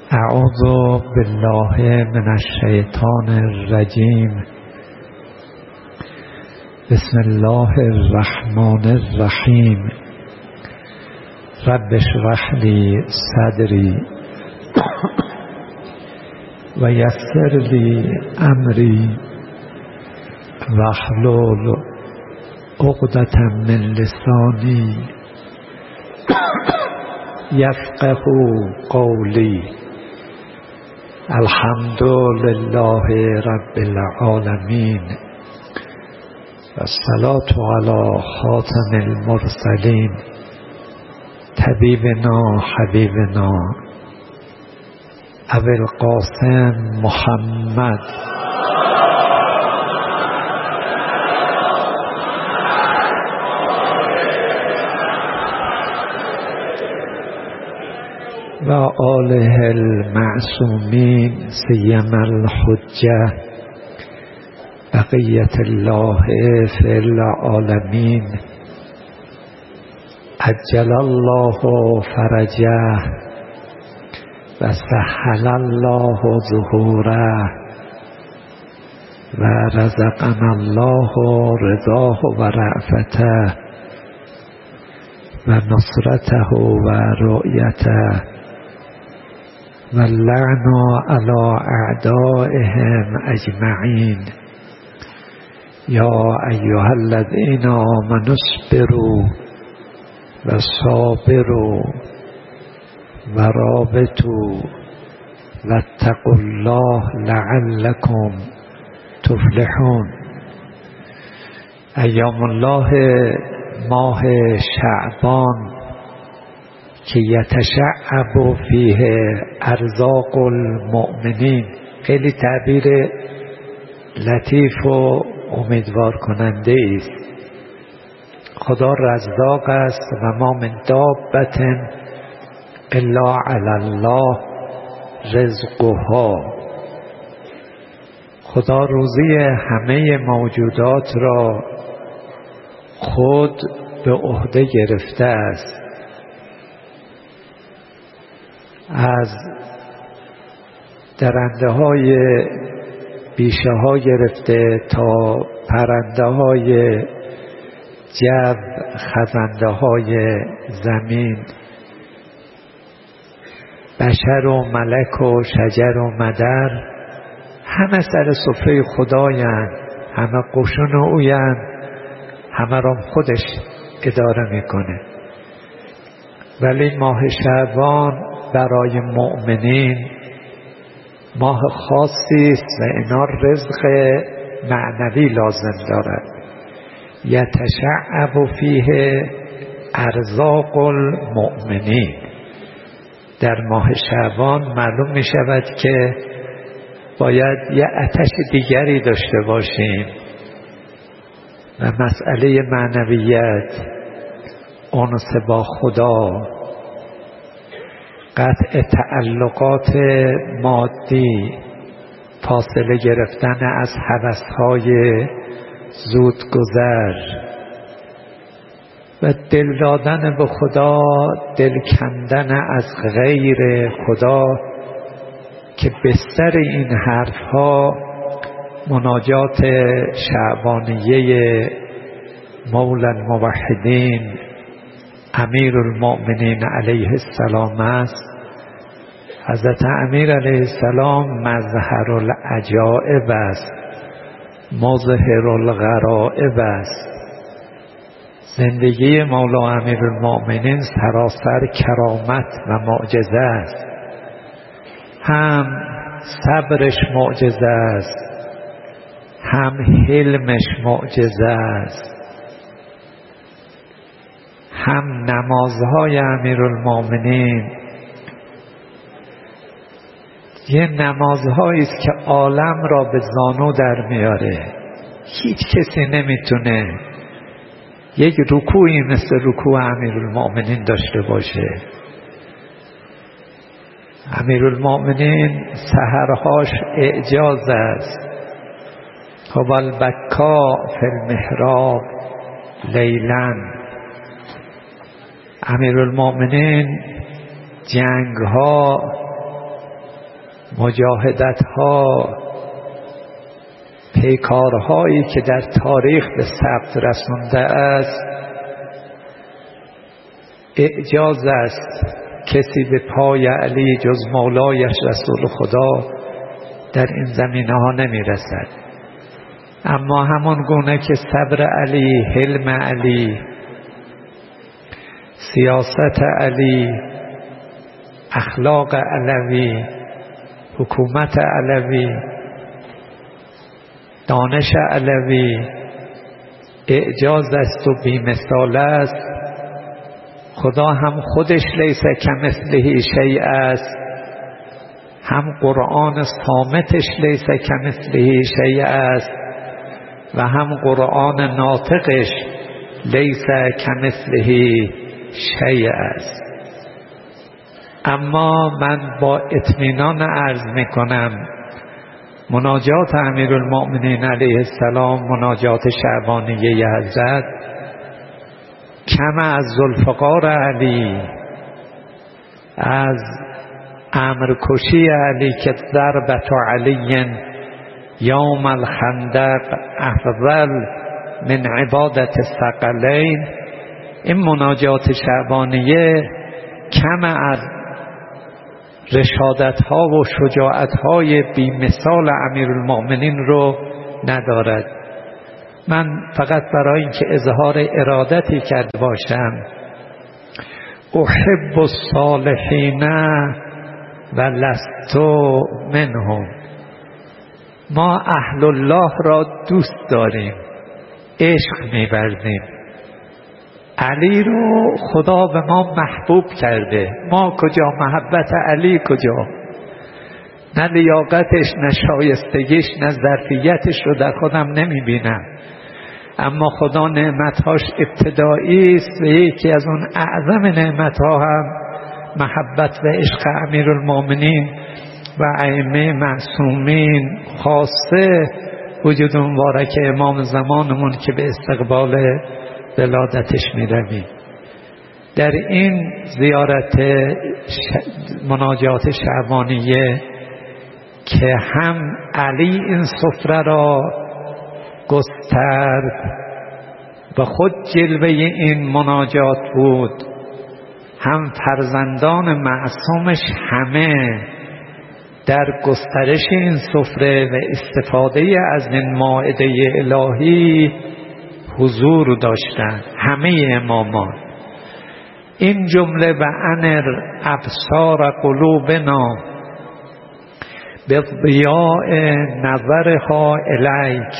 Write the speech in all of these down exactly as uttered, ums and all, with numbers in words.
اعوذ بالله من الشیطان الرجیم. بسم الله الرحمن الرحیم. رب اشرح لی صدری و یسر لی امری واحلل عقدة من لسانی یفقهوا قولی. الحمد لله رب العالمین و الصلاة علی خاتم المرسلین طبیبنا حبیبنا ابی القاسم محمد و آله المعصومین سیما الحجة بقیة الله فی العالمین عجل الله فرجه و سهل الله ظهوره و رزقنا الله رضاه و رأفته و نصرته و رؤیته و اللعن علی اعدائهم اجمعین. یا ایها الذین آمنوا اصبروا و صابروا و رابطوا و اتقوا الله لعلکم تفلحون. ایام الله ماه شعبان که یتشعب فیه ارزاق المؤمنین، خیلی تعبیر لطیف و امیدوار کننده است. خدا رزاق است و ما من دابة الا علی الله رزقها. خدا روزی همه موجودات را خود به عهده گرفته است، از درنده های بیشه ها گرفته تا پرنده های جو، خزنده های زمین، بشر و ملک و شجر و مدر، همه سر سفره خدایند، همه قشون اویند، همه را خودش اداره میکنه. ولی ماه شعبان برای مؤمنین ماه خاصی است و اینا رزق معنوی لازم دارد. یتشعب فیه ارزاق المؤمنین. در ماه شعبان معلوم می شود که باید یه آتش دیگری داشته باشیم و مسئله معنویت، انس با خدا، قطع تعلقات مادی، فاصله گرفتن از هوس‌های زودگذر و دل دادن به خدا، دل کندن از غیر خدا، که بستر این حرفها مناجات شعبانیه مولا الموحدین امیر المؤمنین علیه السلام است. حضرت امیر علیه السلام مظهر العجائب است، مظهر الغرائب است. زندگی مولا امیر المؤمنین سراسر کرامت و معجزه است. هم صبرش معجزه است، هم حلمش معجزه است، هم نمازهای امیرالمؤمنین یه نمازهایی است که عالم را به زانو در میاره. هیچ کسی نمیتونه یک رکوعی مثل رکوع امیرالمؤمنین داشته باشه. امیرالمؤمنین سحرهاش اعجاز است. هو البکا فی المحراب لیلا. امیرالمؤمنین جنگ ها مجاهدت ها، پیکارهایی که در تاریخ به ثبت رسانده است، اعجاز است کسی به پای علی جز مولایش رسول خدا در این زمینه ها نمی رسد. اما همان گونه که صبر علی، حلم علی، سیاست علی، اخلاق علوی، حکومت علوی، دانش علوی اعجاز است و بی‌مثال است، خدا هم خودش لیس کمثله شیء است، هم قرآن صامتش لیس کمثله شیء است و هم قرآن ناطقش لیس کمثله شیء است. اما من با اطمینان عرض میکنم مناجات امیرالمؤمنین علیه السلام، مناجات شعبانیه حضرت، کم از ذوالفقار علی، از امرکشی علی که ضربت علی یوم الخندق افضل من عبادت الثقلین، این مناجات شعبانیه کم از رشادت ها و شجاعت های بی مثال امیرالمؤمنین رو ندارد. من فقط برای اینکه اظهار ارادتی کرده باشم، احب الصالحین و لست منهم، ما اهل الله را دوست داریم، عشق می‌ورزیم، علی رو خدا به ما محبوب کرده، ما کجا، محبت علی کجا، نه لیاقتش، نه شایستگیش، نه ظرفیتش رو در خودم نمی بینم. اما خدا نعمتهاش ابتدایی است و یکی از اون اعظم نعمتها هم محبت و عشق امیرالمؤمنین و ائمه معصومین، خاصه وجود مبارک امام زمانمون که به استقبال ولادتش می رویم. در این زیارت مناجات شعبانیه که هم علی این سفره را گسترد و خود جلوه این مناجات بود، هم فرزندان معصومش همه در گسترش این سفره و استفاده از این مائده الهی حضور داشتند، همه امامان. این جمله و انر ابصار قلوبنا بضیاء نظرها الیک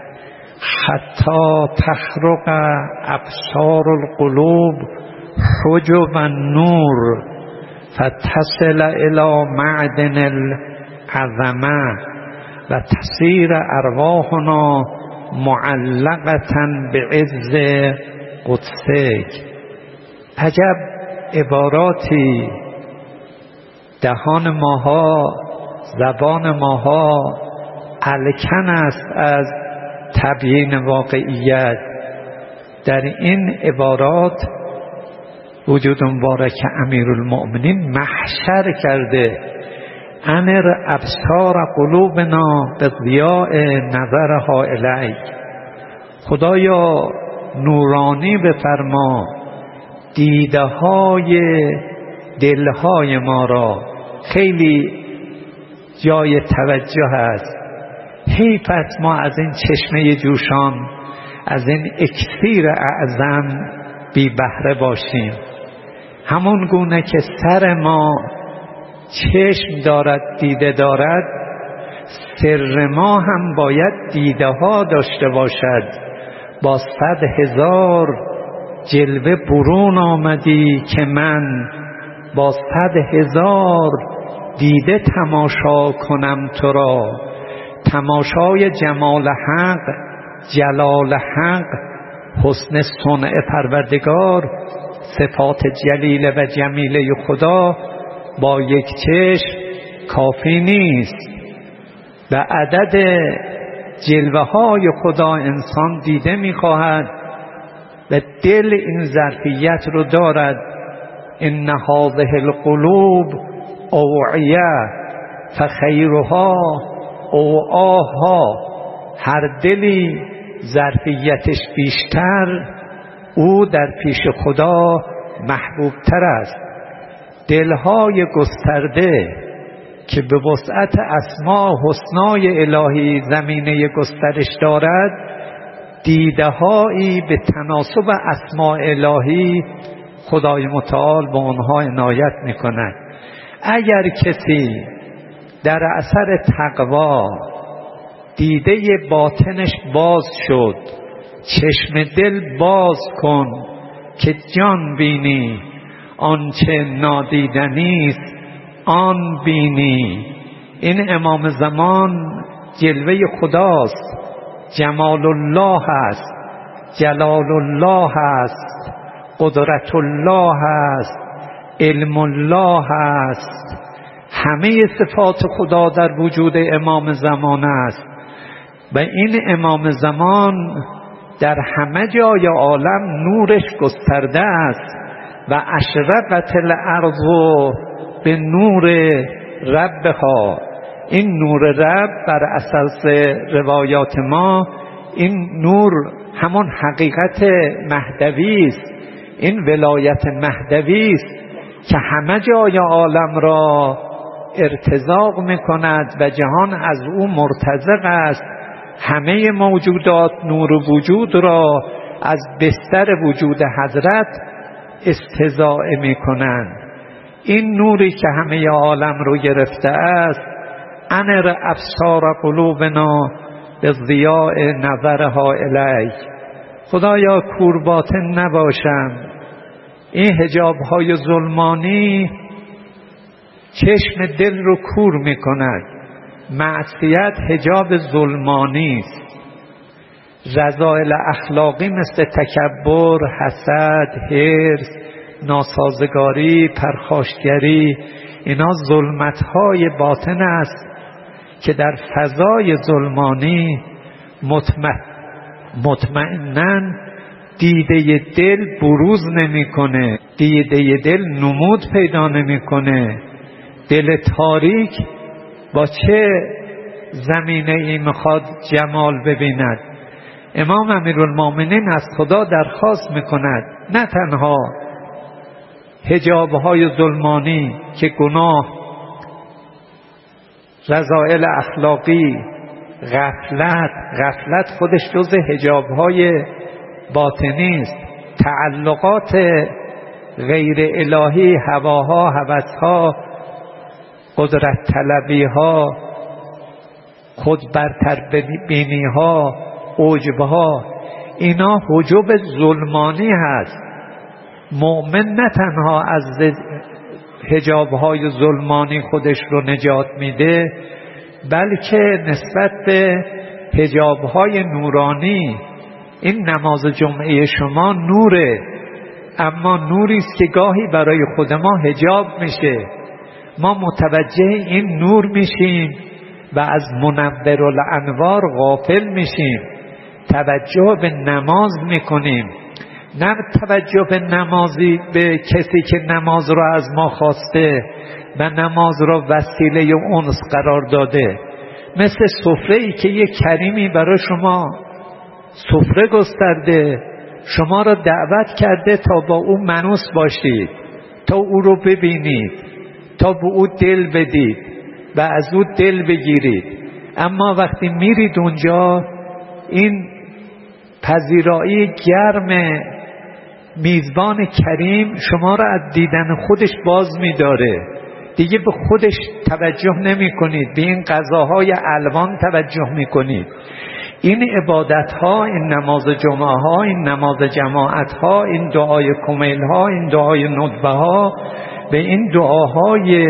حتی تخرق ابصار القلوب حجب النور فتصل الى معدن العظمه و تصیر ارواحنا معلقة بعز قدسک. عجب عباراتی دهان ماها، زبان ماها الکن است از تبیین واقعیت. در این عبارات وجود مبارک امیرالمؤمنین محشر کرده، انر ابصار قلوبنا بضیاء نظرها الیک، خدایا نورانی بفرما دیده های دلهای ما را. خیلی جای توجه است، حیف است ما از این چشمه جوشان، از این اکسیر اعظم بی بهره باشیم. همون گونه که سر ما چشم دارد، دیده دارد، سر ما هم باید دیده ها داشته باشد. با صد هزار جلوه برون آمدی که من با صد هزار دیده تماشا کنم تو را. تماشای جمال حق، جلال حق، حسن صنع پروردگار، صفات جلیل و جمیله خدا با یک چشم کافی نیست. و عدد جلوه های خدا انسان دیده می‌خواهد و دل این ظرفیت رو دارد. ان هذه القلوب اوعیه فخیرها اوعاها، هر دلی ظرفیتش بیشتر او در پیش خدا محبوبتر است. دلهای گسترده که به وسعت اسماء حسنای الهی زمینه گسترش دارد، دیدهایی به تناسب اسماء الهی خدای متعال به آنها عنایت میکند. اگر کسی در اثر تقوا دیده باطنش باز شد، چشم دل باز کن که جان بینی، آنچه نادیدنی است آن بینی. این امام زمان جلوه خداست، جمال الله است، جلال الله است، قدرت الله است، علم الله است. همه صفات خدا در وجود امام زمان است و این امام زمان در همه جای عالم نورش گسترده است. و اشرقت الارض به نور ربها. این نور رب بر اساس روایات ما، این نور همون حقیقت مهدوی است، این ولایت مهدوی است که همه جای عالم را ارتزاق میکند و جهان از او مرتزق است. همه موجودات نور وجود را از بستر وجود حضرت استضاءه میکنند. این نوری که همه عالم رو گرفته است، انر ابصار قلوبنا به ضیاء نظرها الیک. خدایا کور باطن نباشم. این حجاب های ظلمانی چشم دل رو کور میکند. معصیت حجاب ظلمانی است. رذائل اخلاقی مثل تکبر، حسد، حرص، ناسازگاری، پرخاشگری، اینا ظلمت‌های باطن است که در فضای ظلمانی مطمئن مطمئناً دیده دل بروز نمی‌کنه، دیده دل نمود پیدا نمی‌کنه. دل تاریک با چه زمینه‌ای می‌خواد جمال ببیند؟ امام امیرالمومنین از خدا درخواست می‌کند نه تنها حجاب‌های ظلمانی که گناه، رذائل اخلاقی، غفلت غفلت خودش جز حجاب‌های باطنی است. تعلقات غیر الهی، هواها، هوسها، قدرت طلبی‌ها، خود برتر بینی‌ها، عجب‌ها، اینا حجب ظلمانی هست. مؤمن نه تنها از حجاب‌های ظلمانی خودش رو نجات میده، بلکه نسبت به حجاب‌های نورانی، این نماز جمعه شما نوره، اما نوری است که گاهی برای خود ما حجاب میشه. ما متوجه این نور میشیم و از منور الانوار غافل میشیم. توجه به نماز میکنیم، نه توجه به نمازی به کسی که نماز را از ما خواسته و نماز را وسیله انس قرار داده. مثل سفره‌ای که یک کریمی برای شما سفره گسترده، شما را دعوت کرده تا با او منوس باشید، تا او رو ببینید، تا به او دل بدید و از او دل بگیرید. اما وقتی میرید اونجا، این پذیرایی گرم میزبان کریم شما را از دیدن خودش باز می‌داره. دیگه به خودش توجه نمی کنید، به این غذاهای الوان توجه می کنید. این عبادت ها، این نماز جمعه ها، این نماز جماعت ها، این دعای کمیل ها، این دعای ندبه ها، به این دعاهای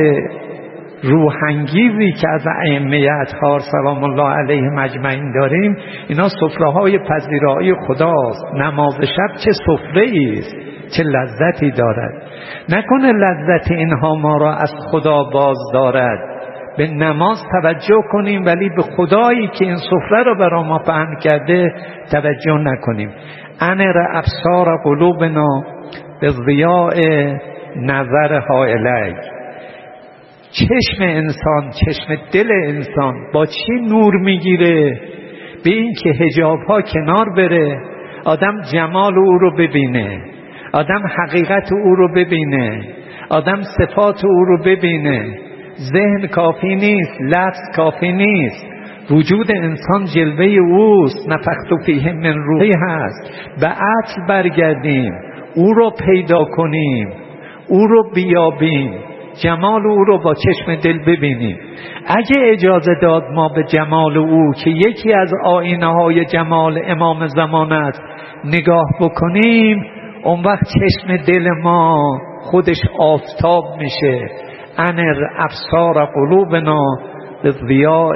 روحانگیزی که از ائمه اطهار سلام الله علیهم اجمعین داریم، اینا سفره های پذیرایی خداست. نماز شب چه سفره است، چه لذتی دارد. نکنه لذت اینها ما را از خدا باز دارد. به نماز توجه کنیم ولی به خدایی که این سفره را برای ما پهن کرده توجه نکنیم. انر ابصار قلوبنا به ضیاء نظرها الیک. چشم انسان، چشم دل انسان با چی نور میگیره؟ به این که حجاب ها کنار بره، آدم جمال او رو ببینه، آدم حقیقت او رو ببینه، آدم صفات او رو ببینه. ذهن کافی نیست، لفظ کافی نیست، وجود انسان جلوه اوست. نفخت فیه من روحی هست. به اصل برگردیم، او رو پیدا کنیم، او رو بیابیم، جمال او رو با چشم دل ببینیم. اگه اجازه داد ما به جمال او که یکی از آینه های جمال امام زمان است نگاه بکنیم، اون وقت چشم دل ما خودش آفتاب میشه. انر ابصار قلوبنا بالضیاء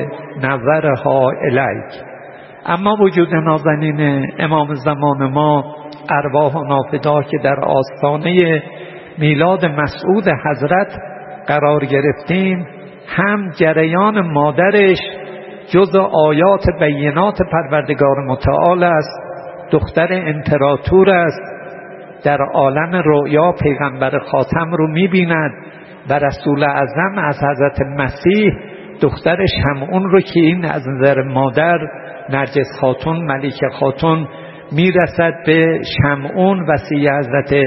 نورها الیک. اما وجود نازنین امام زمان ما، ارواح و نافدا که در آستانه میلاد مسعود حضرت قرار گرفتیم، هم جریان مادرش جز آیات بینات پروردگار متعال است، دختر امپراتور است، در عالم رؤیا پیغمبر خاتم رو می‌بیند و رسول اعظم از حضرت مسیح دختر شمعون رو که این از نظر مادر نرجس خاتون ملیکه خاتون میرسد به شمعون وصی حضرت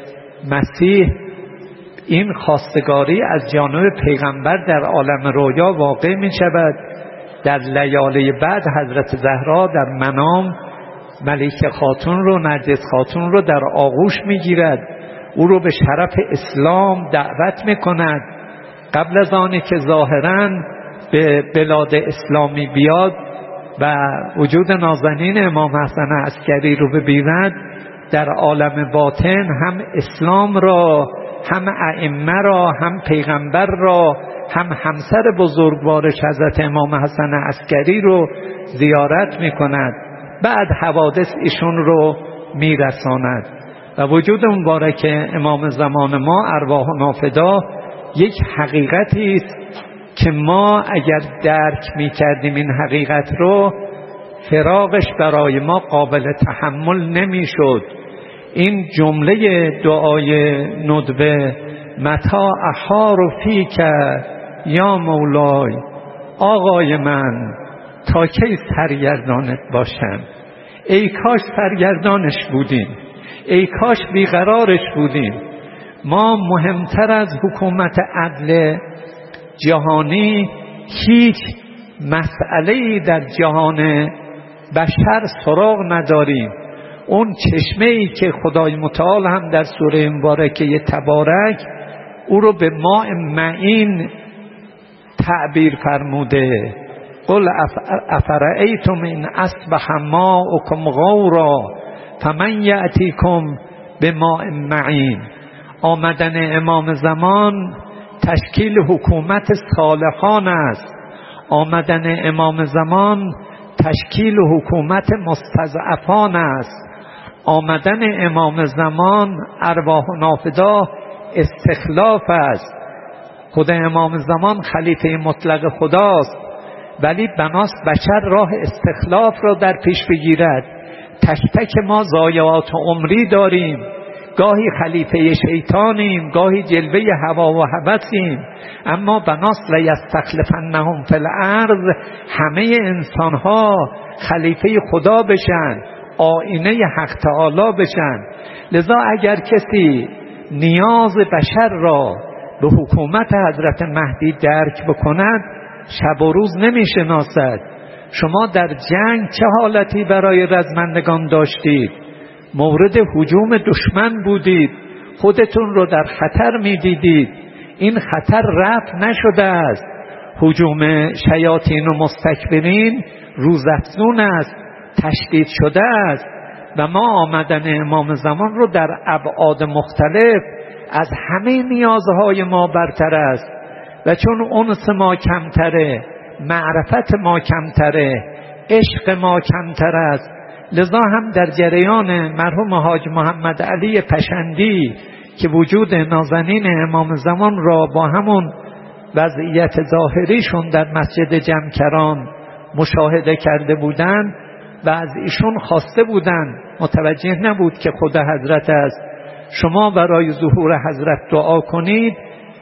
مسیح. این خواستگاری از جانب پیغمبر در عالم رویا واقع می شود. در لیالی بعد حضرت زهرا در منام ملیکه خاتون رو، نرجس خاتون رو در آغوش می گیرد، او رو به شرف اسلام دعوت می کند. قبل از آنی که ظاهراً به بلاد اسلامی بیاد و وجود نازنین امام حسن عسکری رو ببیند، در عالم باطن هم اسلام را، هم ائمه را، هم پیغمبر را، هم همسر بزرگوارش حضرت امام حسن عسکری رو زیارت می کند. بعد حوادث ایشون رو می رساند. و وجود مبارک امام زمان ما، ارواح و نافدا، یک حقیقتی است که ما اگر درک می کردیم این حقیقت رو، فراقش برای ما قابل تحمل نمی شد. این جمله دعای ندبه، متا احار فیک یا مولای، آقای من تا کی سرگردانت باشم؟ ای کاش سرگردانش بودیم، ای کاش بیقرارش بودیم. ما مهمتر از حکومت عدل جهانی هیچ مسئله‌ای در جهان بشر سراغ نداریم. اون چشمه‌ای که خدای متعال هم در سوره مبارکه تبارک او رو به ماء معین تعبیر فرموده. قل افرأیتم ان اصبح ماؤکم غورا فمن یأتیکم بماء معین. آمدن امام زمان تشکیل حکومت صالحان است. آمدن امام زمان تشکیل حکومت مستضعفان است. آمدن امام زمان ارواح و نافدا استخلاف است. خود امام زمان خلیفه مطلق خداست، ولی بناست بشر راه استخلاف را در پیش بگیرد. تک تک ما ضایعات عمری داریم، گاهی خلیفه شیطانیم، گاهی جلوه هوا و هوسیم، اما بناست لیستخلفنهم فی الارض، همه انسانها خلیفه خدا بشن، آینه حق تعالی بشن. لذا اگر کسی نیاز بشر را به حکومت حضرت مهدی درک بکند، شب و روز نمی شناسد. شما در جنگ چه حالتی برای رزمندگان داشتید؟ مورد هجوم دشمن بودید، خودتون رو در خطر می دیدید. این خطر رفع نشده است. هجوم شیاطین و مستکبرین روزافزون است، تشدید شده است. و ما آمدن امام زمان رو در ابعاد مختلف از همه نیازهای ما برتر است. و چون انس ما کمتره، معرفت ما کمتره، عشق ما کمتر است، لذا هم در جریان مرحوم حاج محمد علی پشندی که وجود نازنین امام زمان را با همون وضعیت ظاهریشون در مسجد جمکران مشاهده کرده بودند و از ایشون خواسته بودند، متوجه نبود که خود حضرت است، شما برای ظهور حضرت دعا کنید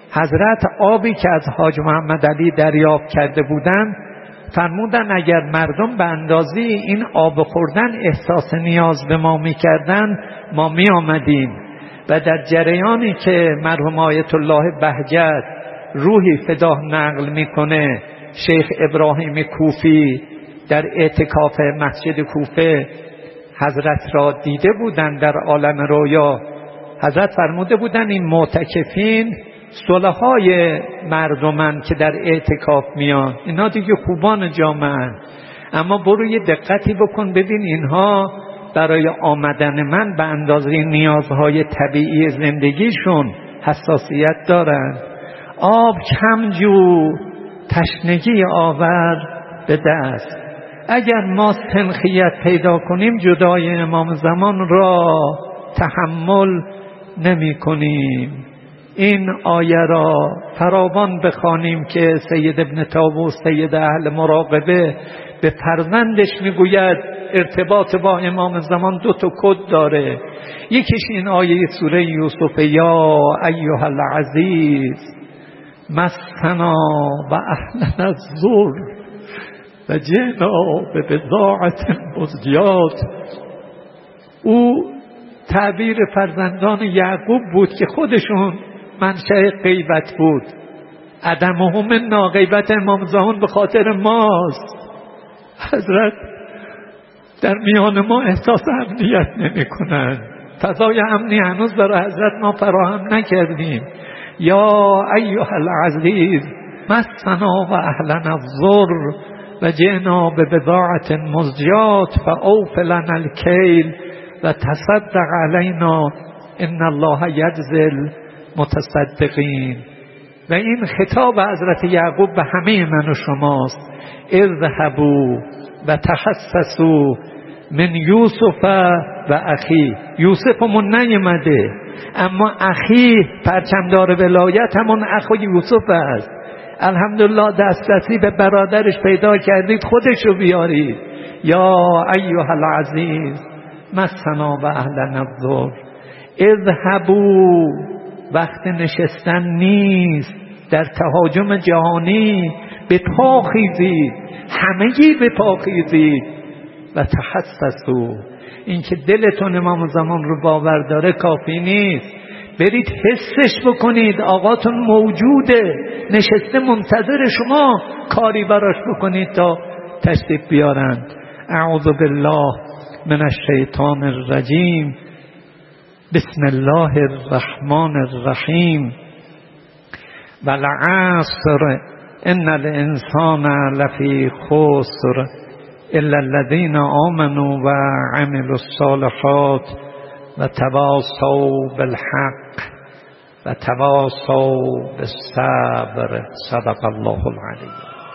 حضرت آبی که از حاج محمد علی دریافت کرده بودند فرمودن اگر مردم به اندازه این آب خوردن احساس نیاز به ما میکردن ما می آمدیم و در جریانی که مرحوم آیت الله بهجت روحی فدا نقل میکنه شیخ ابراهیم کوفی در اعتکاف مسجد کوفه حضرت را دیده بودند در عالم رویا. حضرت فرموده بودند این معتکفین صلحای مردمن که در اعتکاف میان، اینا دیگه خوبان جامعن، اما برو یه دقتی بکن ببین اینها برای آمدن من به اندازه نیازهای طبیعی زندگیشون حساسیت دارن. آب کم جو تشنگی آور به دست. اگر ما سنخیت پیدا کنیم جدای امام زمان را تحمل نمی کنیم. این آیه را فراوان بخوانیم که سید ابن طاووس سید اهل مراقبه به فرزندش میگوید ارتباط با امام زمان دو تا کد داره. یکیش این آیه سوره یوسف یا ایها العزیز مسنا و اهلنا الضر و جئنا ببضاعة مزجاة. او تعبیر فرزندان یعقوب بود که خودشون منشأ غیبت بود. عدمهم منا، غیبت امام زمان به خاطر ماست. حضرت در میان ما احساس امنیت نمی کنن. فضای امنی هنوز برای حضرت ما فراهم نکردیم. یا ایها العزیز مسنا و اهلنا الضر و جئنا ببضاعة مزجاة فاوف لنا الکیل و تصدق علینا ان الله یجزی المتصدقین. و این خطاب حضرت یعقوب به همه من و شماست. اذهبوا و تحسسوا من یوسف و اخی. یوسفمون نیامده اما اخی پرچمدار ولایت همون اخو یوسف است. الحمدلله دسترسی به برادرش پیدا کردید، خودشو بیارید. یا ایها العزیز مسنا و اهلنا الضر. اذهبوا وقت نشستن نیست، در تهاجم جهانی به پا خیزید، همگی به پا خیزید و تحسسوا. این که دلتون امام زمان رو باور داره کافی نیست، برید حسش بکنید آقاتون موجوده، نشسته منتظر شما، کاری براش بکنید تا تشریف بیارند. اعوذ بالله من الشیطان الرجیم. بسم الله الرحمن الرحیم. والعصر ان الانسان لفی خسر الا الذين آمنوا و عملوا الصالحات و تواصوا بالحق و تواصوا بالصبر. صدق الله العلی.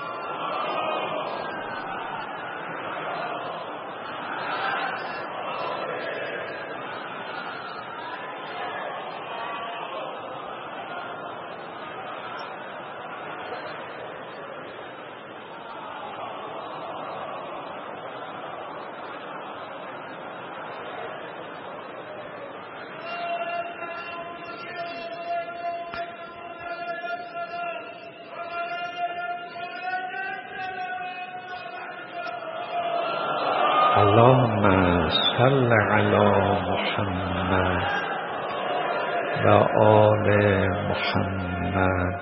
اللهم صل علی محمد و آل محمد.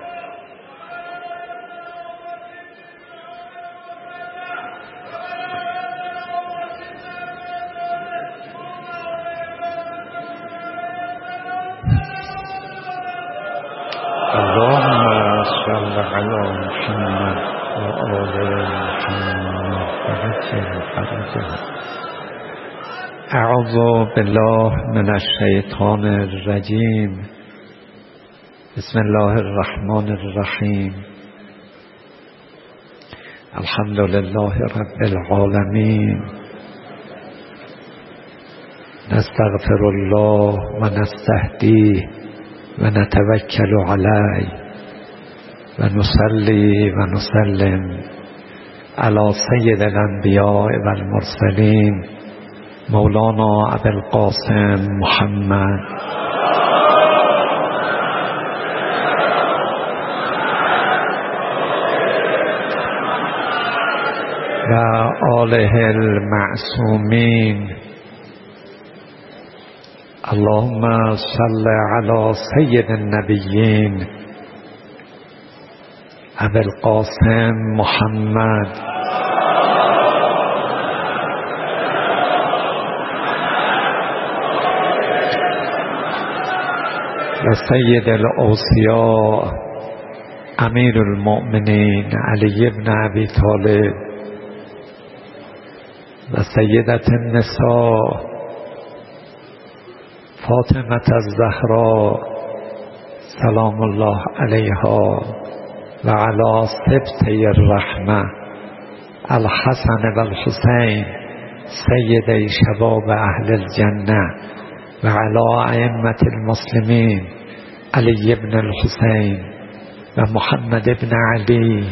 اللهم صل علی محمد و آل محمد. اعوذ بالله من الشیطان الرجیم. بسم الله الرحمن الرحیم. الحمد لله رب العالمین. نستغفر الله و نستهدیه و نتوکل علیه و نصلی و نسلم علی سید الانبیاء و المرسلین مولانا ابوالقاسم محمد و آله المعصومین. اللهم صل علی سید النبیین ابی القاسم محمد و سید الاوصیاء امیر المؤمنین علی بن ابی طالب و سیدت النساء فاطمه الزهرا سلام الله علیها و علی سبطی الرحمه الحسن و الحسین سیدی شباب اهل الجنه و علی ائمة المسلمین علی بن الحسین و محمد بن علی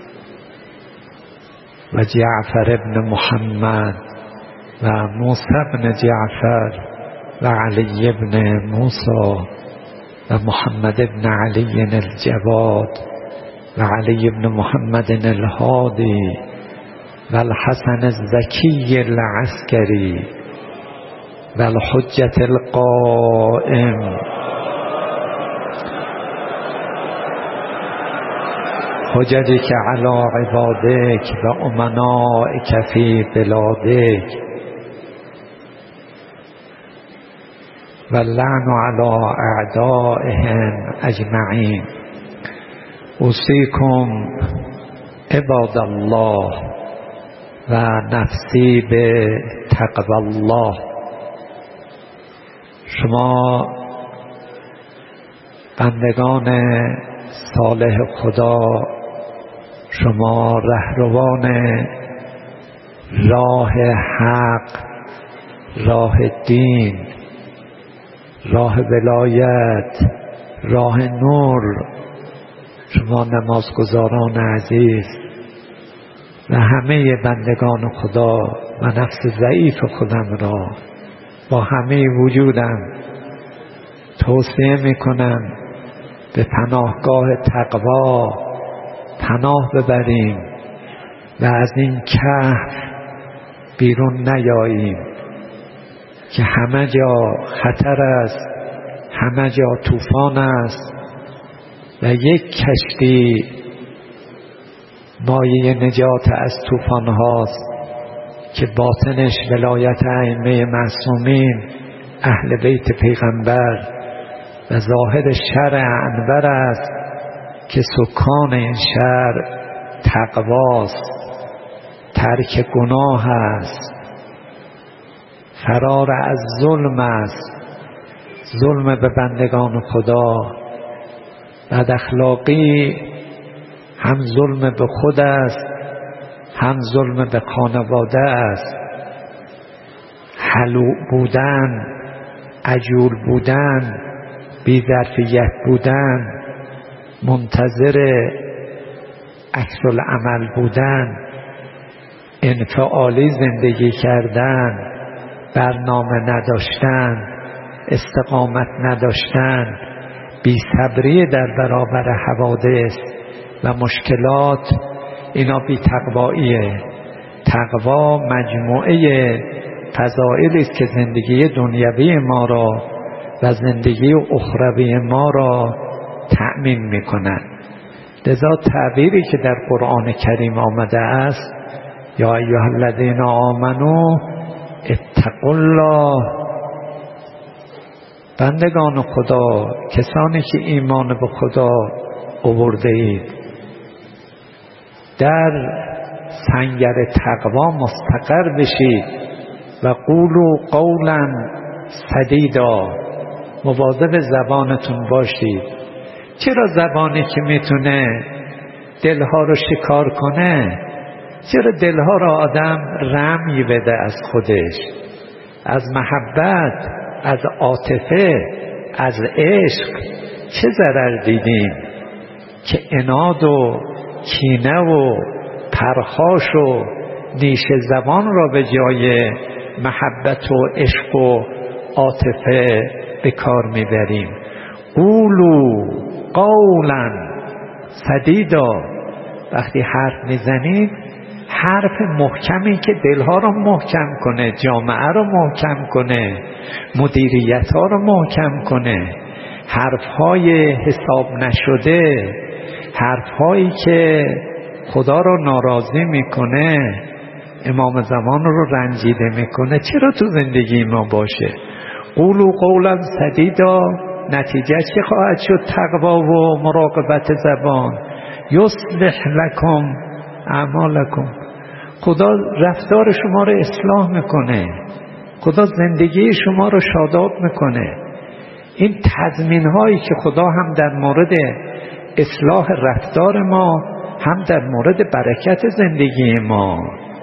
و جعفر بن محمد و موسی بن جعفر و علی بن موسی و محمد بن علی الجواد و علی بن محمد الهادی و الحسن الزکی العسکری و الحجة القائم حججك على عبادك و امنائك في بلادك و اللعن على اعدائهم اجمعین. اوصیکم عباد الله و نفسی به تقوی الله. شما بندگان صالح خدا، شما رهروان راه حق، راه دین، راه ولایت، راه نور، شما نمازگزاران عزیز و همه بندگان خدا و نفس ضعیف خودم را با همه وجودم توصیه میکنم به پناهگاه تقوا پناه ببریم و از این کهف بیرون نیاییم که همه جا خطر است، همه جا طوفان است و یک کشتی مایه نجات از طوفان هاست که باطنش ولایت ائمه معصومین اهل بیت پیغمبر و ظاهر شرع انور است که سکان این شرع تقواست، ترک گناه است، فرار از ظلم است، ظلم به بندگان خدا، بد اخلاقی هم ظلم به خود است هم ظلم به خانواده است، حلوع بودن، عجول بودن، بی ظرفیت بودن، منتظر عکس العمل بودن، انفعالی زندگی کردن، برنامه نداشتن، استقامت نداشتن، بی صبری در برابر حوادث و مشکلات، اینا بی تقواییه. تقوا مجموعه فضائلی است که زندگی دنیوی ما را و زندگی اخروی ما را تأمین میکنند. لذا تعبیری که در قرآن کریم آمده است، یا ایها الذین آمنوا اتقوا الله، بندگان خدا، کسانی که ایمان به خدا آورده اید، در سنگر تقوا مستقر بشید و قولوا قولا سدیدا، مواظب زبانتون باشید. چرا زبانی که میتونه دلها رو شکار کنه، چرا دلها رو آدم رمی بده از خودش، از محبت، از عاطفه، از عشق چه ضرر دیدیم که عناد و کینه و پرخاش و نیش زبان را به جای محبت و عشق و عاطفه به کار میبریم. قولوا قولا سدیدا، وقتی حرف میزنید حرف محکمی که دلها رو محکم کنه، جامعه رو محکم کنه، مدیریت ها رو محکم کنه. حرفهای حساب نشده، حرفهایی که خدا رو ناراضی میکنه، امام زمان رو رنجیده میکنه، چرا تو زندگی ما باشه؟ قولوا قولا سدیدا، نتیجه چه خواهد شد؟ تقوا و مراقبت زبان. یصلح لکم اعمالکم، خدا رفتار شما رو اصلاح میکنه، خدا زندگی شما رو شاداب میکنه. این تضمین هایی که خدا هم در مورد اصلاح رفتار ما، هم در مورد برکت زندگی ما.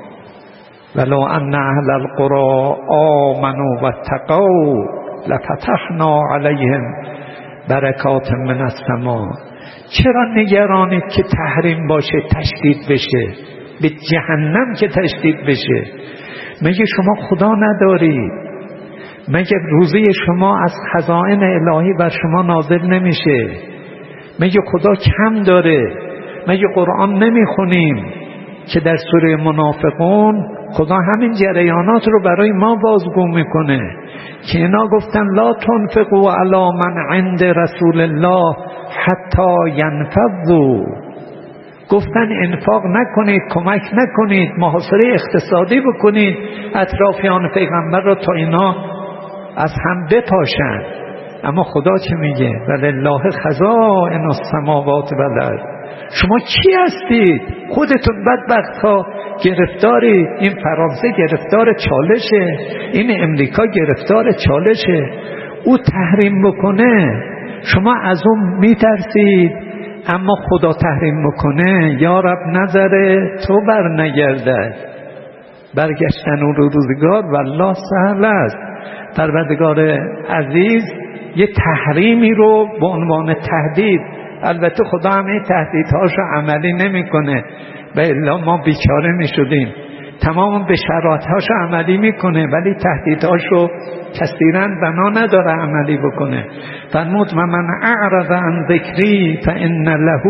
ولو ان اهل القرى آمنوا واتقوا لفتحنا علیهم برکات من السماء. چرا نگرانید که تحریم باشه، تشدید بشه، به جهنم که تشدید بشه؟ مگه شما خدا ندارید؟ مگه روزی شما از خزائن الهی بر شما نازل نمیشه؟ مگه خدا کم داره؟ مگه قرآن نمیخونیم که در سوره منافقون خدا همین جریانات رو برای ما بازگو میکنه که اینا گفتن لا تنفقوا علی من عند رسول الله حتی ینفضوا. گفتن انفاق نکنید، کمک نکنید، محاصره اقتصادی بکنید اطرافیان پیغمبر را تا اینا از هم بپاشن. اما خدا چه میگه؟ ولله خزائن السماوات والارض. شما کی هستید؟ خودتون بدبخت ها گرفتاری. این فرانسه گرفتار چالشه، این امریکا گرفتار چالشه. او تحریم بکنه شما از اون میترسید، اما خدا تحریم بکنه یا رب نظره تو بر نگردد. برگشتن اون رو روزگار والله سهل است. پروردگار عزیز یه تحریمی رو به عنوان تهدید، البته خدا همه تهدیدهاشو عملی نمیکنه و الا ما بیچاره میشدیم، تمام بشاراتهاشو عملی میکنه ولی تهدیدهاشو کثیرا بنا نداره عملی بکنه. فرمود و من اعرض عن ذکری فان له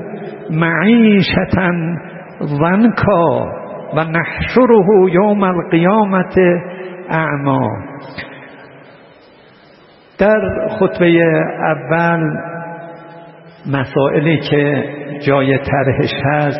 معیشة ضنکا و نحشره یوم القیامت اعما. در خطبه اول مسائلی که جای طرحش هست،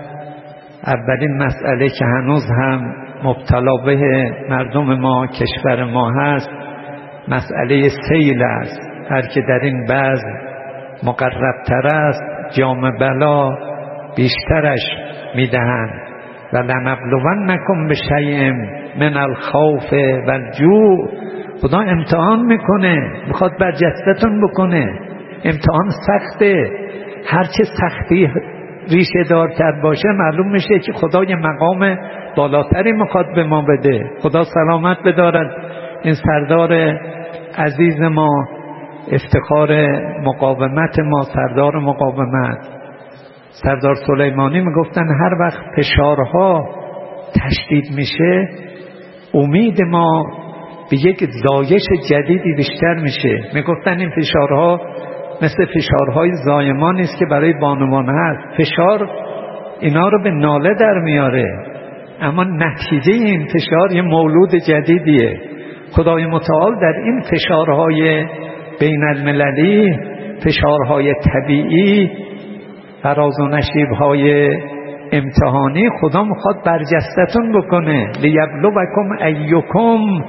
اولین مسئله که هنوز هم مبتلا به مردم ما، کشور ما هست، مسئله سیل است. هر که در این بزم مقربتر است جام بلا بیشترش میدهند. و لنبلونکم بشیء من الخوف والجوع. خدا امتحان میکنه، میخواد برجستتون بکنه. امتحان سخته، هرچه سختی ریشه دارتر باشه معلوم میشه که خدا یه مقام بالاتری میخواد به ما بده. خدا سلامت بدارد این سردار عزیز ما، افتخار مقاومت ما، سردار مقاومت سردار سلیمانی میگفتن هر وقت فشارها تشدید میشه امید ما به یک زایش جدیدی بیشتر میشه. میگفتن این فشارها مثل فشارهای زایمان است که برای بانوان هست. فشار اینا رو به ناله در میاره، اما نتیجه این فشار یه مولود جدیدیه. خدای متعال در این فشارهای بین المللی، فشارهای طبیعی، فراز و نشیبهای امتحانی، خدا میخواد برجستتون بکنه. لیبلوکم ایکم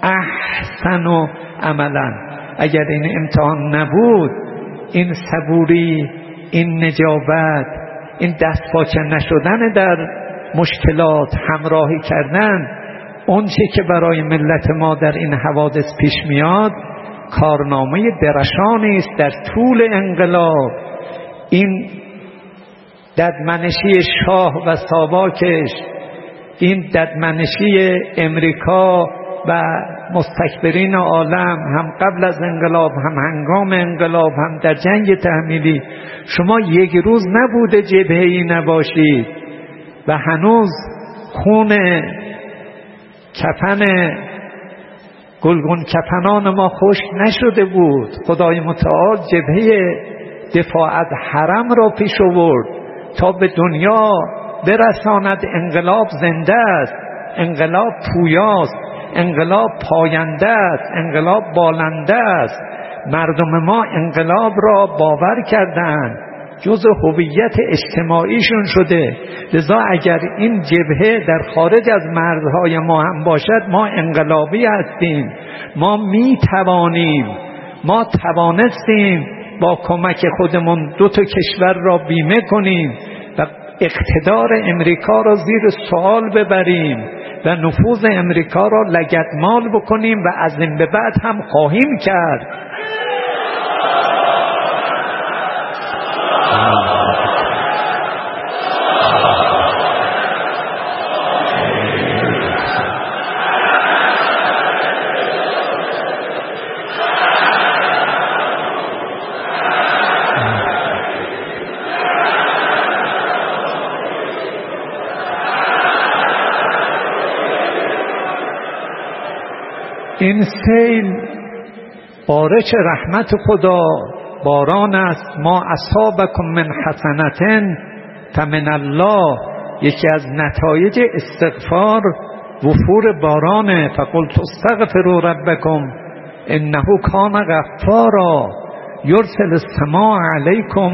احسن عملا. اگر این امتحان نبود، این صبوری، این نجابت، این دست پاچه نشدن در مشکلات، همراهی کردن، اون چه که برای ملت ما در این حوادث پیش میاد کارنامه درشانی است در طول انقلاب. این ددمنشی شاه و ساواکش، این ددمنشی امریکا و مستکبرین عالم، هم قبل از انقلاب، هم هنگام انقلاب، هم در جنگ تحمیلی، شما یک روز نبوده جبهه‌ای نباشید و هنوز خون کفن گلگون کفنان ما خشک نشده بود. خدای متعال جبهه دفاع از حرم را پیش آورد تا به دنیا برساند. انقلاب زنده است، انقلاب پویاست، انقلاب پاینده است، انقلاب بالنده است. مردم ما انقلاب را باور کردند، جزء هویت اجتماعیشون شده. لذا اگر این جبهه در خارج از مرزهای ما هم باشد، ما انقلابی هستیم. ما می توانیم، ما توانستیم با کمک خودمون دو تا کشور را بیمه کنیم و اقتدار امریکا را زیر سوال ببریم و نفوذ امریکا را لگدمال بکنیم و از این به بعد هم خواهیم کرد. این سیل بارش رحمت خدا، باران است. ما اصابکم من حسنة فمن الله. یکی از نتایج استغفار وفور بارانه. فقلت استغفروا ربکم انه کان غفارا یرسل السماء علیکم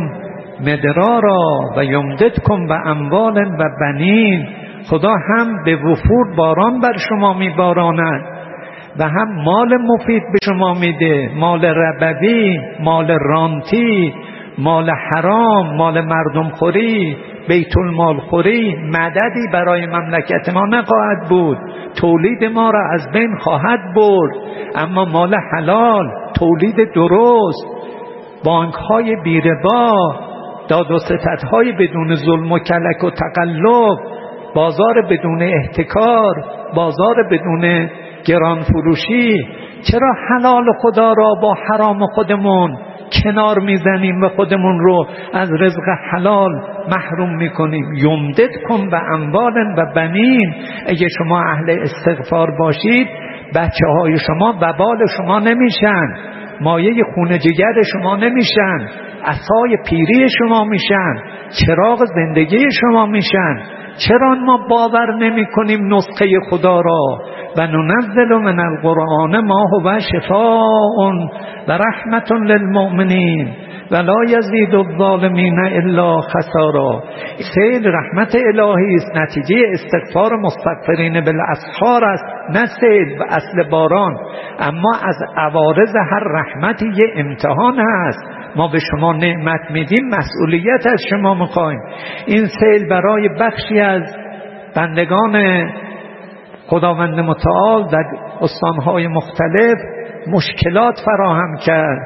مدرارا و یمددکم باموال و بنین. خدا هم به وفور باران بر شما میباراند و هم مال مفید به شما میده، مال ربوی، مال رانتی، مال حرام، مال مردم خوری، بیت المال خوری. مددی برای مملکت ما نخواهد بود، تولید ما را از بین خواهد برد. اما مال حلال، تولید درست، بانک های بی‌ربا، داد و ستدهای بدون ظلم و کلک و تقلب، بازار بدون احتکار، بازار بدون گران فروشی. چرا حلال خدا را با حرام خودمون کنار میزنیم و خودمون رو از رزق حلال محروم میکنیم؟ یمددکم باموال و بنین. اگه شما اهل استغفار باشید، بچه های شما وبال شما نمیشن، مایه خون جگر شما نمیشن، عصای پیری شما میشن، چراغ زندگی شما میشن. چرا ما باور نمی کنیم نسخه خدا را؟ و ننزل من القرآن ما هو شفاء و رحمت للمؤمنین و لا یزید الظالمین الا خسارا. سیل رحمت الهی است، نتیجه استغفار مستغفرین بالاسحار است، نه سیل و اصل باران. اما از عوارض هر رحمتی یه امتحان هست. ما به شما نعمت میدیم، مسئولیت از شما میخوایم. این سیل برای بخشی از بندگان خداوند متعال در استانهای مختلف مشکلات فراهم کرد.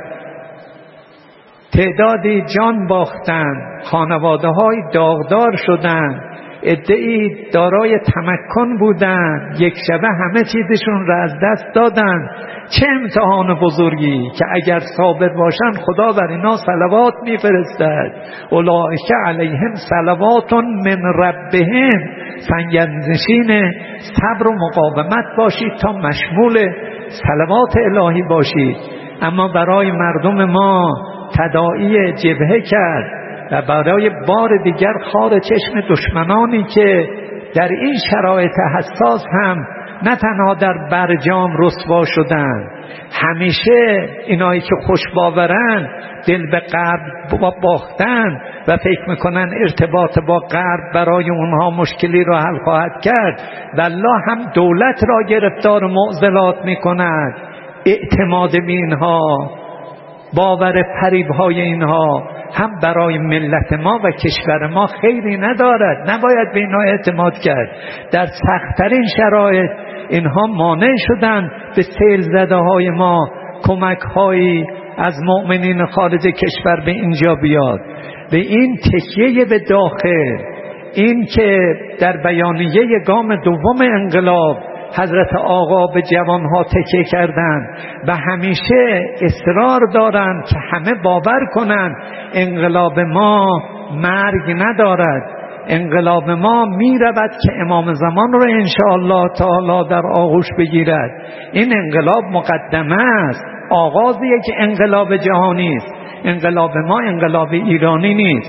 تعدادی جان باختند، خانواده های داغدار شدند، عده‌ای دارای تمکن بودند، یک شبه همه چیزشون را از دست دادند. چه امتحان بزرگی که اگر صابر باشند خدا بر اینا صلوات میفرستد. اولئک علیهم صلوات من ربهم. سنگرنشین صبر و مقاومت باشید تا مشمول صلوات الهی باشید. اما برای مردم ما تداعی جبهه کرد و برای بار دیگر خار چشم دشمنانی که در این شرایط حساس هم نه تنها در برجام رسوا شدن، همیشه اینایی که خوش باورن دل به غرب باختن و فکر میکنن ارتباط با غرب برای اونها مشکلی را حل خواهد کرد. والله هم دولت را گرفتار معضلات میکند. اعتماد به اینها، باور فریب های اینها هم برای ملت ما و کشور ما خیری ندارد. نباید به اینها اعتماد کرد. در سخت‌ترین شرایط اینها مانع شدن به سیل زده های ما کمک هایی از مؤمنین خارج کشور به اینجا بیاد. به این تکیه به داخل، این که در بیانیه گام دوم انقلاب حضرت آقا به جوانها تکیه کردند و همیشه اصرار دارند که همه باور کنند انقلاب ما مرگ ندارد. انقلاب ما می رود که امام زمان رو انشاءالله تعالی در آغوش بگیرد. این انقلاب مقدمه است، آغاز یک انقلاب جهانی است. انقلاب ما انقلاب ایرانی نیست.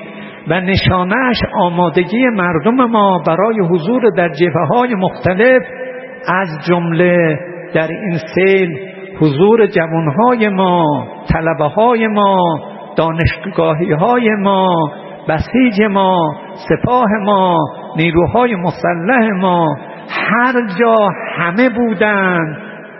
و نشانهش آمادگی مردم ما برای حضور در جبهه‌های مختلف، از جمله در این سیل حضور جوانهای ما، طلبه‌های ما، دانشگاهی‌های ما، بسیج ما، سپاه ما، نیروهای مسلح ما، هر جا همه بودند.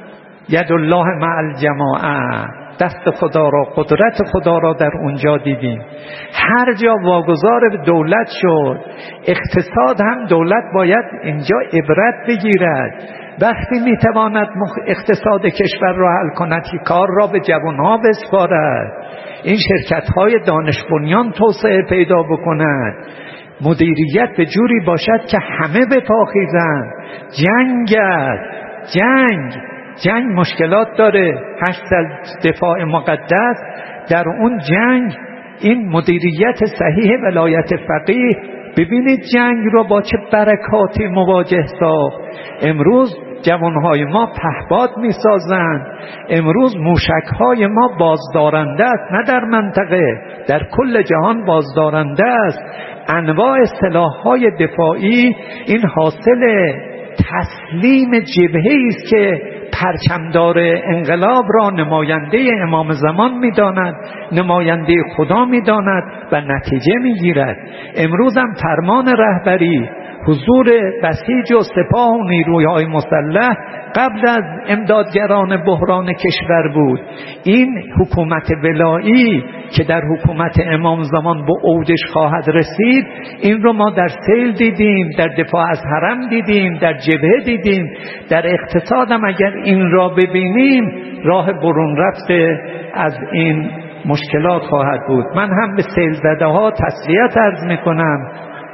ید الله مع الجماعه، دست خدا را، قدرت خدا را در اونجا دیدیم. هر جا واگذار دولت شد، اقتصاد هم دولت باید اینجا عبرت بگیرد. وقتی میتواند اقتصاد کشور را حل کند که کار را به جوانها بسپارد، این شرکت های دانش بنیان توسعه پیدا بکند، مدیریت به جوری باشد که همه بپاخیزند. جنگ است، جنگ جنگ مشکلات داره. هشت سال دفاع مقدس، در اون جنگ این مدیریت صحیح ولایت فقیه، ببینید جنگ رو با چه برکاتی مواجه ساخت. امروز جوانهای ما پهپاد می سازند، امروز موشکهای ما بازدارنده است، نه در منطقه، در کل جهان بازدارنده است. انواع سلاحهای دفاعی این حاصل تسلیم جبهه‌ای است که پرچمدار انقلاب را نماینده امام زمان می‌داند، نماینده خدا می‌داند و نتیجه می‌گیرد. امروز هم فرمان رهبری حضور بسیج و سپاه و نیروهای مسلح قبل از امدادگران بحران کشور بود. این حکومت ولایی که در حکومت امام زمان به اوجش خواهد رسید، این رو ما در سیل دیدیم، در دفاع از حرم دیدیم، در جبهه دیدیم. در اقتصاد هم اگر این را ببینیم، راه برون رفته از این مشکلات خواهد بود. من هم به سیل زده ها تسلیت عرض میکنم.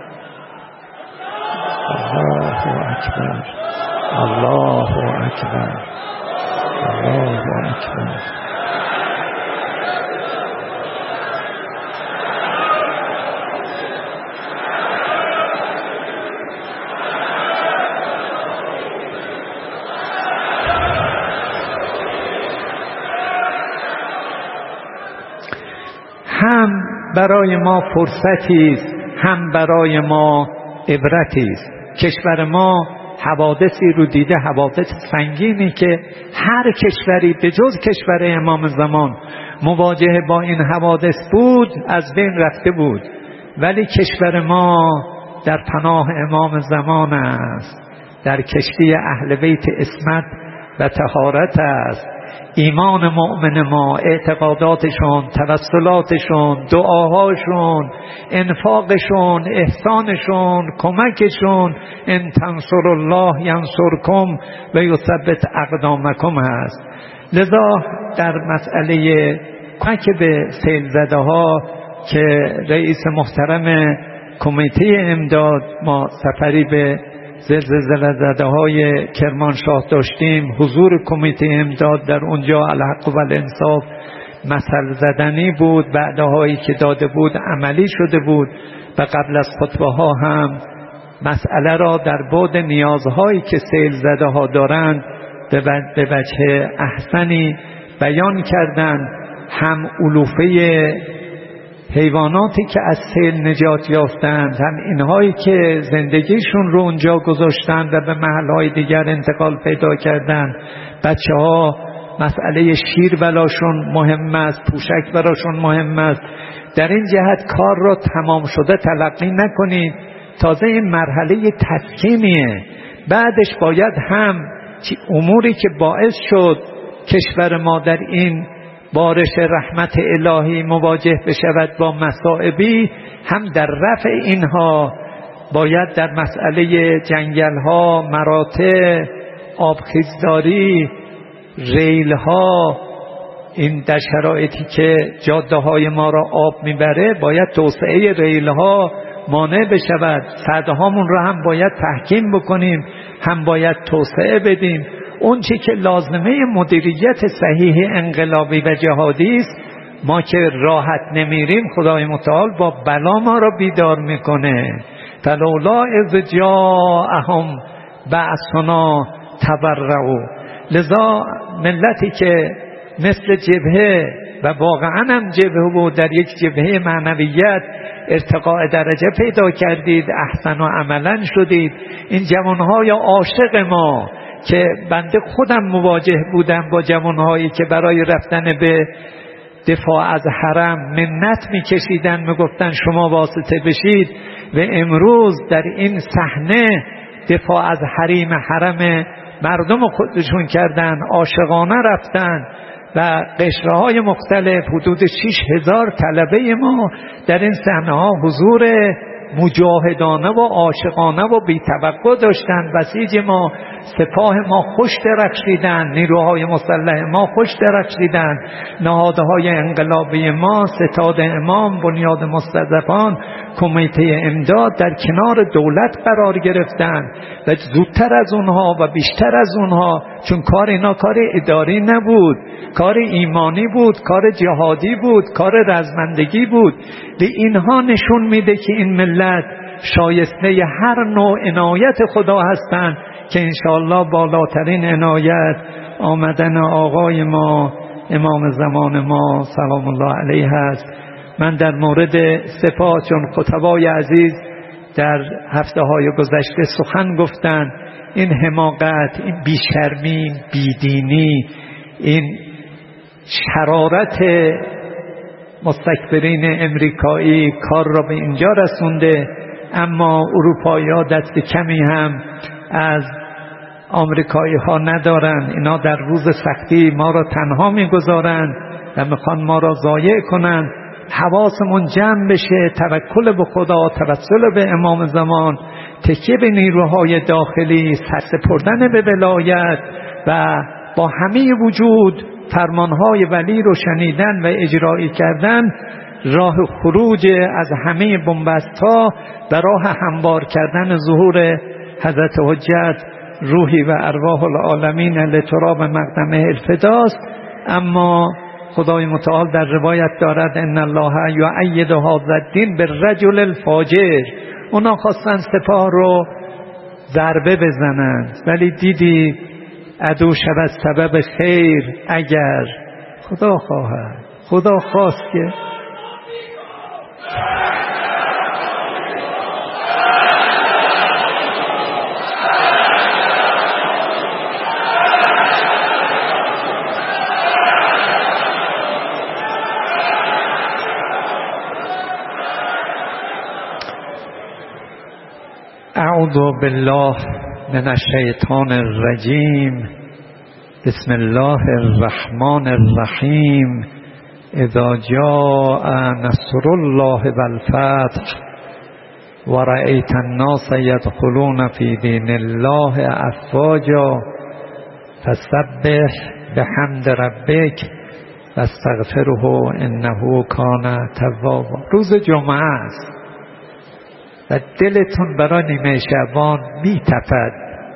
الله اکبر، الله اکبر، الله اکبر. هم برای ما فرصتی است، هم برای ما عبرتی است. کشور ما حوادثی رو دیده، حوادث سنگینی که هر کشوری به جز کشور امام زمان مواجه با این حوادث بود از بین رفته بود، ولی کشور ما در پناه امام زمان است، در کشتی اهل بیت عصمت و طهارت است. ایمان مؤمن ما، اعتقاداتشون، توسلاتشون، دعاهاشون، انفاقشون، احسانشون، کمکشون، ان تنصر الله ینصرکم و یثبت اقدامکم هست. لذا در مسئله کمک به سیل زده ها که رئیس محترم کمیته امداد، ما سفری به زلزله زده های کرمانشاه داشتیم، حضور کمیته امداد در اونجا الحق و الانصاف مثل زدنی بود. بعدهایی که داده بود عملی شده بود و قبل از خطبه ها هم مسئله را در بعد نیازهایی که سیل زده ها دارند به وجه احسنی بیان کردند. هم علوفه حیواناتی که از سیل نجات یافتند، هم اینهایی که زندگیشون رو اونجا گذاشتند و به محلهای دیگر انتقال پیدا کردند. بچه ها مسئله شیر بلاشون مهم است، پوشک براشون مهم است. در این جهت کار رو تمام شده تلقی نکنید، تازه این مرحله تسکینیه. بعدش باید هم اموری که باعث شد کشور ما در این بارش رحمت الهی مواجه بشود با مصائبی، هم در رفع اینها باید در مسئله جنگل ها، مراتع، آبخیزداری، ریل ها، این در شرایطی که جاده های ما را آب میبره باید توسعه ریل ها مانع بشود. سده هامون را هم باید تحکیم بکنیم، هم باید توسعه بدیم. اون چی که لازمه مدیریت صحیح انقلابی و جهادی است، ما که راحت نمیریم خدای متعال با بلا ما را بیدار میکنه. فلولا اذ جاءهم بأسنا تضرعوا. لذا ملتی که مثل جبهه و واقعا هم جبهه بود، در یک جبهه معنویت ارتقاء درجه پیدا کردید، احسن و عملا شدید. این جوانهای عاشق ما که بنده خودم مواجه بودم با جوانهایی که برای رفتن به دفاع از حرم منت میکشیدن، میگفتن شما واسطه بشید، و امروز در این صحنه دفاع از حریم حرم مردم خودشون کردن، عاشقانه رفتن و قشرهای مختلف. حدود شش هزار طلبه ما در این صحنه ها حضور مجاهدانه و عاشقانه و بی‌توقع داشتن. بسیج ما، سپاه ما خوش درخشیدن، نیروهای مسلح ما خوش درخشیدن، نهادهای انقلابی ما، ستاد امام، بنیاد مستضعفان، کمیته امداد در کنار دولت قرار گرفتن و زودتر از اونها و بیشتر از اونها، چون کار اینا کار اداری نبود، کار ایمانی بود، کار جهادی بود، کار رزمندگی بود. و اینها نشون میده که این ملت شایسته هر نوع عنایت خدا هستند که انشاءالله بالاترین عنایت آمدن آقای ما امام زمان ما سلام الله علیه هست. من در مورد سپاه، چون خطبای عزیز در هفته های گذشته سخن گفتن، این حماقت، این بیشرمی، بیدینی، این شرارت مستکبرین امریکایی کار را به اینجا رسونده. اما اروپایی ها دست کمی هم از آمریکایی ها ندارن. اینا در روز سختی ما را تنها میگذارن و میخوان ما را ضایع کنن. حواسمون جمع بشه، توکل به خدا، توسل به امام زمان، تکیه به نیروهای داخلی، سپردن به ولایت و با همه وجود فرمانهای ولی رو شنیدن و اجرایی کردن، راه خروج از همه بنبست‌ها و راه هموار کردن ظهور حضرت حجت روحی و ارواح العالمین لتراب مقدمه الفداست. اما خدای متعال در روایت دارد ان الله یؤید هذا الدین بالرجل الفاجر. اونا خواستن سپاه رو ضربه بزنند، ولی دیدی عدو شود سبب خیر اگر خدا خواهد، خدا خواست که اعوذ بالله من الشیطان الرجیم. بسم الله الرحمن الرحیم. اذا جاء نصر الله والفتح ورأيت الناس يدخلون في دين الله افواجا فسبح بحمد ربك واستغفره انه كان توابا. روز جمعه است و دلتون برای نیمه شعبان می تپد.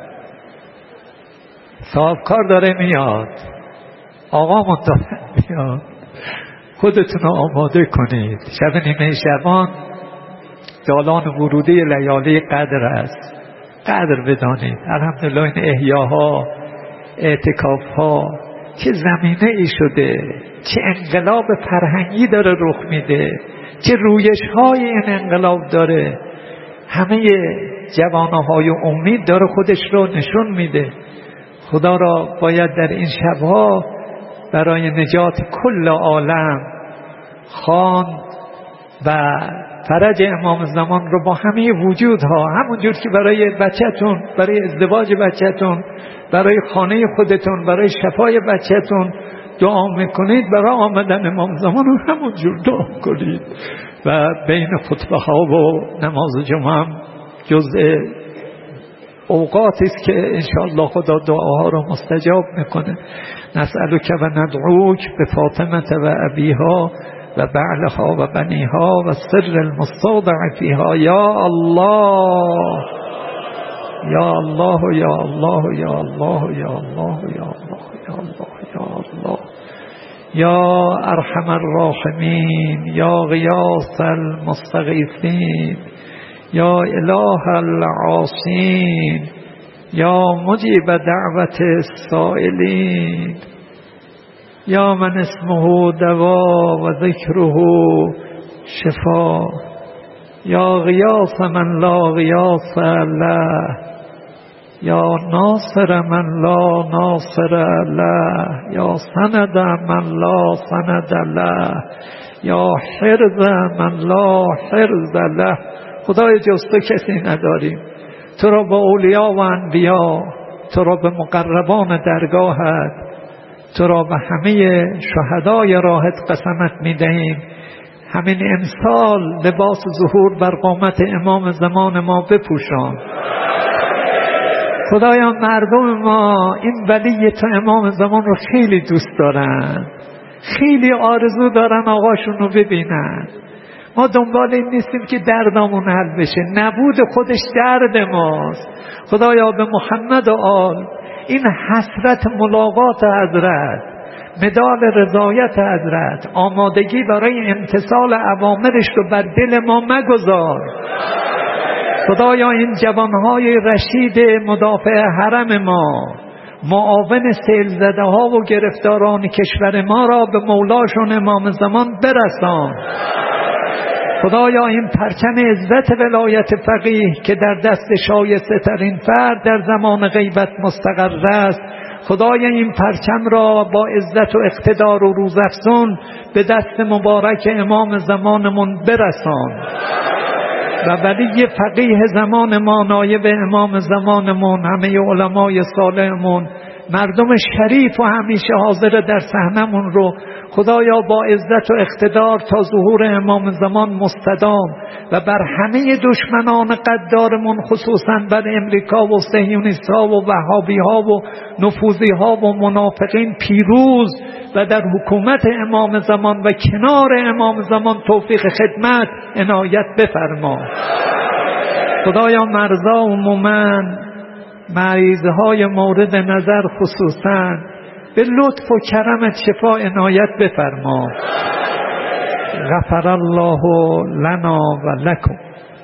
صاحبکار داره میاد، آقامون داره میاد، خودتون رو آماده کنید. شب نیمه شعبان دالان ورودی لیالی قدر است. قدر بدانید. الحمدلله این احیاها، اعتکافها چه زمینه ای شده، چه انقلاب فرهنگی داره رخ میده، چه رویش های این انقلاب داره. همه جوانه های امید داره خودش رو نشون میده. خدا را باید در این شبها برای نجات کل عالم خواند و فرج امام زمان رو با همه وجودها، همونجور که برای بچه‌تون، برای ازدواج بچه‌تون، برای خانه خودتون، برای شفای بچه‌تون دعا میکنید، برای آمدن امام زمان رو همونجور دعا کنید. و بین خطبه ها و نماز جمعه هم جزء اوقاتی است که انشاءالله خدا دعاها رو مستجاب میکنه. نسألک و ندعوک به فاطمه و ابیها و بعلها و بنیها و سر المستودع فیها. یا الله یا الله یا الله یا الله یا الله یا الله یا الله یا الله یا ارحم الراحمین یا غیاث المستغیثین یا اله العاصین یا مجیب دعوت السائلین یا من اسمه دوا و ذکره شفا، یا غیاث من لا غیاث له، یا ناصر من لا ناصر له، یا سند من لا سند له، یا حرز من لا حرز له. خدای جز تو کسی نداریم. تو را به اولیا و انبیا، تو را به مقربان درگاهت، تو را به همه شهدای راهت قسمت میدهیم همین امسال لباس ظهور بر قامت امام زمان ما بپوشان. خدایا مردم ما این ولی تو امام زمان رو خیلی دوست دارن، خیلی آرزو دارن آقاشون رو ببینن. ما دنبال این نیستیم که دردمون حل بشه، نبود خودش درد ماست. خدایا به محمد و آل این حسرت ملاقات حضرت، مدال رضایت حضرت، آمادگی برای امتثال اوامرش رو بر دل ما مگذار. خدایا این جوانهای رشید مدافع حرم ما، معاون سیل زده ها و گرفتاران کشور ما را به مولاشون امام زمان برسان. خدایا این پرچم عزت ولایت فقیه که در دست شایسته ترین فرد در زمان غیبت مستقر است، خدایا این پرچم را با عزت و اقتدار و روزافزون به دست مبارک امام زمانمون برسان. و ولی فقیه زمان ما، نایب امام زمانمون، همه علمای صالحمون، مردم شریف و همیشه حاضر در صحنمون رو خدایا با عزت و اقتدار تا ظهور امام زمان مستدام و بر همه دشمنان قدارمون، خصوصا بر امریکا و صهیونیست ها و وهابی ها و نفوذی ها و منافقین پیروز و در حکومت امام زمان و کنار امام زمان توفیق خدمت عنایت بفرما. خدایا مرضا و مومن، مریضهای مورد نظر خصوصا، به لطف و کرمت شفا عنایت بفرما. غفر الله لنا و لکم.